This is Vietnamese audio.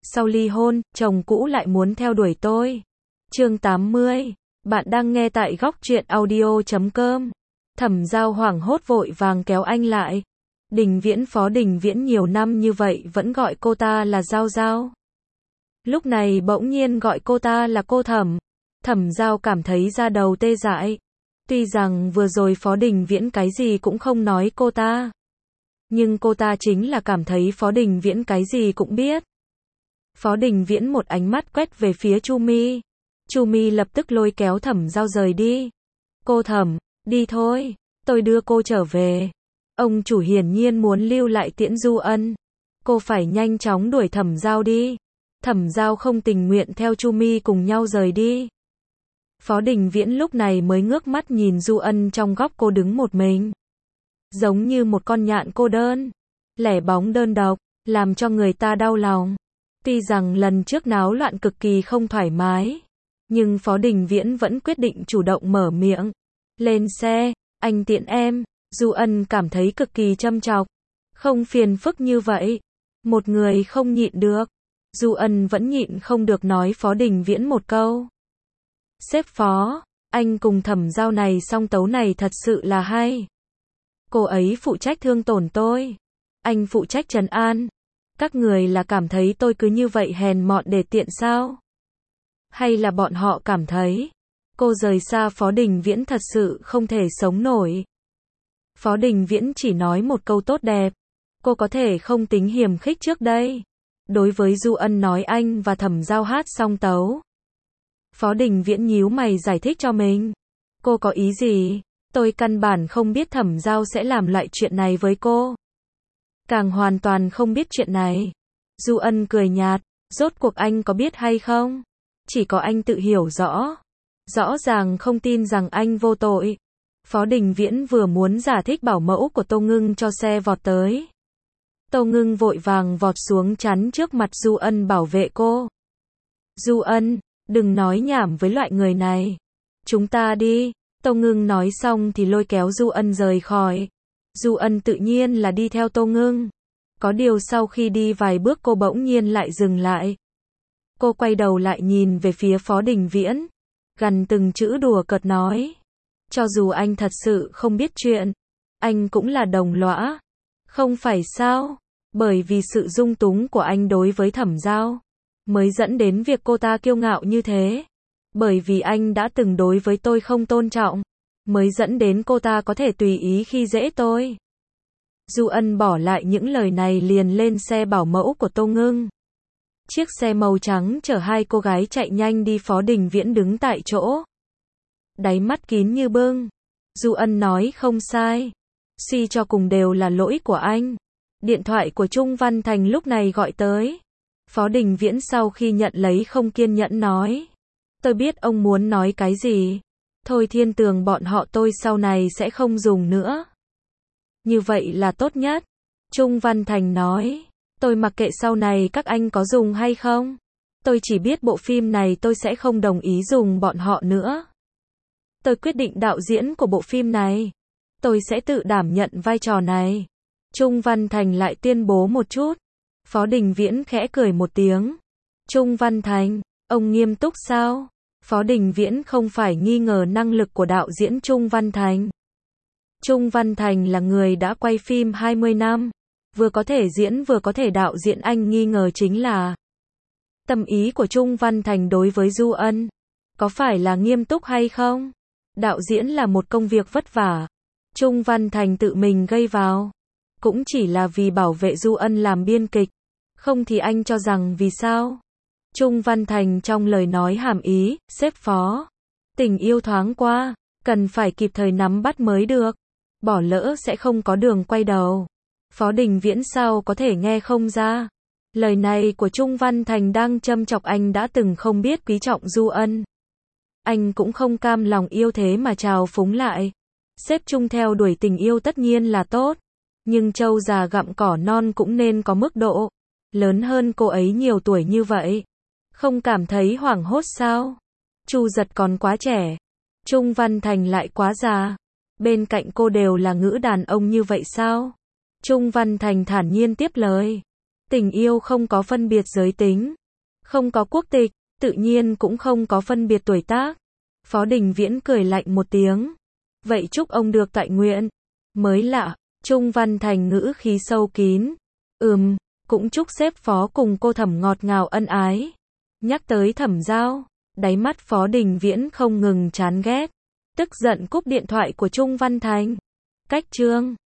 sau ly hôn, chồng cũ lại muốn theo đuổi tôi. Chương 80. Bạn đang nghe tại góc truyện audio.com. Thẩm Giao hoảng hốt vội vàng kéo anh lại. Đình Viễn, Phó Đình Viễn nhiều năm như vậy vẫn gọi cô ta là Giao Giao. Lúc này bỗng nhiên gọi cô ta là cô Thẩm. Thẩm Giao cảm thấy da đầu tê dại. Tuy rằng vừa rồi Phó Đình Viễn cái gì cũng không nói cô ta, nhưng cô ta chính là cảm thấy Phó Đình Viễn cái gì cũng biết. Phó Đình Viễn một ánh mắt quét về phía Chu Mi. Chu Mi lập tức lôi kéo Thẩm Giao rời đi. Cô Thẩm, đi thôi, tôi đưa cô trở về. Ông chủ hiển nhiên muốn lưu lại tiễn Du Ân. Cô phải nhanh chóng đuổi Thẩm Giao đi. Thẩm Giao không tình nguyện theo Chu Mi cùng nhau rời đi. Phó Đình Viễn lúc này mới ngước mắt nhìn Du Ân trong góc cô đứng một mình. Giống như một con nhạn cô đơn, lẻ bóng đơn độc, làm cho người ta đau lòng. Tuy rằng lần trước náo loạn cực kỳ không thoải mái, nhưng Phó Đình Viễn vẫn quyết định chủ động mở miệng. Lên xe, anh tiện em. Du Ân cảm thấy cực kỳ châm chọc. Không phiền phức như vậy. Một người không nhịn được. Du Ân vẫn nhịn không được nói Phó Đình Viễn một câu. Sếp Phó, anh cùng Thẩm Giao này song tấu này thật sự là hay. Cô ấy phụ trách thương tổn tôi, anh phụ trách trấn an. Các người là cảm thấy tôi cứ như vậy hèn mọn để tiện sao? Hay là bọn họ cảm thấy cô rời xa Phó Đình Viễn thật sự không thể sống nổi? Phó Đình Viễn chỉ nói một câu tốt đẹp. Cô có thể không tính hiềm khích trước đây. Đối với Du Ân nói anh và Thẩm Giao hát song tấu. Phó Đình Viễn nhíu mày giải thích cho mình. Cô có ý gì? Tôi căn bản không biết Thẩm Giao sẽ làm loại chuyện này với cô. Càng hoàn toàn không biết chuyện này. Du Ân cười nhạt. Rốt cuộc anh có biết hay không? Chỉ có anh tự hiểu rõ. Rõ ràng không tin rằng anh vô tội. Phó Đình Viễn vừa muốn giải thích bảo mẫu của Tô Ngưng cho xe vọt tới. Tô Ngưng vội vàng vọt xuống chắn trước mặt Du Ân bảo vệ cô. Du Ân, đừng nói nhảm với loại người này. Chúng ta đi. Tô Ngưng nói xong thì lôi kéo Du Ân rời khỏi. Du Ân tự nhiên là đi theo Tô Ngưng. Có điều sau khi đi vài bước cô bỗng nhiên lại dừng lại. Cô quay đầu lại nhìn về phía Phó Đình Viễn. Gằn từng chữ đùa cợt nói. Cho dù anh thật sự không biết chuyện, anh cũng là đồng lõa. Không phải sao? Bởi vì sự dung túng của anh đối với Thẩm Giao, mới dẫn đến việc cô ta kiêu ngạo như thế. Bởi vì anh đã từng đối với tôi không tôn trọng, mới dẫn đến cô ta có thể tùy ý khi dễ tôi. Du Ân bỏ lại những lời này liền lên xe bảo mẫu của Tô Ngưng. Chiếc xe màu trắng chở hai cô gái chạy nhanh đi. Phó Đình Viễn đứng tại chỗ, đáy mắt kín như bưng. Du Ân nói không sai. Suy cho cùng đều là lỗi của anh. Điện thoại của Trung Văn Thành lúc này gọi tới. Phó Đình Viễn sau khi nhận lấy không kiên nhẫn nói. Tôi biết ông muốn nói cái gì. Thôi Thiên Tường bọn họ tôi sau này sẽ không dùng nữa. Như vậy là tốt nhất. Trung Văn Thành nói. Tôi mặc kệ sau này các anh có dùng hay không. Tôi chỉ biết bộ phim này tôi sẽ không đồng ý dùng bọn họ nữa. Tôi quyết định đạo diễn của bộ phim này. Tôi sẽ tự đảm nhận vai trò này. Trung Văn Thành lại tuyên bố một chút. Phó Đình Viễn khẽ cười một tiếng. Trung Văn Thành, ông nghiêm túc sao? Phó Đình Viễn không phải nghi ngờ năng lực của đạo diễn Trung Văn Thành. Trung Văn Thành là người đã quay phim 20 năm. Vừa có thể diễn vừa có thể đạo diễn, anh nghi ngờ chính là tâm ý của Trung Văn Thành đối với Du Ân. Có phải là nghiêm túc hay không? Đạo diễn là một công việc vất vả. Trung Văn Thành tự mình gây vào. Cũng chỉ là vì bảo vệ Du Ân làm biên kịch. Không thì anh cho rằng vì sao? Trung Văn Thành trong lời nói hàm ý, sếp Phó. Tình yêu thoáng qua, cần phải kịp thời nắm bắt mới được. Bỏ lỡ sẽ không có đường quay đầu. Phó Đình Viễn sao có thể nghe không ra? Lời này của Trung Văn Thành đang châm chọc anh đã từng không biết quý trọng Du Ân. Anh cũng không cam lòng yêu thế mà trào phúng lại. Sếp Trung theo đuổi tình yêu tất nhiên là tốt. Nhưng trâu già gặm cỏ non cũng nên có mức độ. Lớn hơn cô ấy nhiều tuổi như vậy. Không cảm thấy hoảng hốt sao? Chu Giật còn quá trẻ. Trung Văn Thành lại quá già. Bên cạnh cô đều là ngữ đàn ông như vậy sao? Trung Văn Thành thản nhiên tiếp lời. Tình yêu không có phân biệt giới tính, không có quốc tịch, tự nhiên cũng không có phân biệt tuổi tác. Phó Đình Viễn cười lạnh một tiếng. Vậy chúc ông được toại nguyện. Mới lạ, Trung Văn Thành ngữ khí sâu kín. Cũng chúc sếp Phó cùng cô Thẩm ngọt ngào ân ái. Nhắc tới Thẩm Giao, đáy mắt Phó Đình Viễn không ngừng chán ghét. Tức giận cúp điện thoại của Trung Văn Thành. Cách chương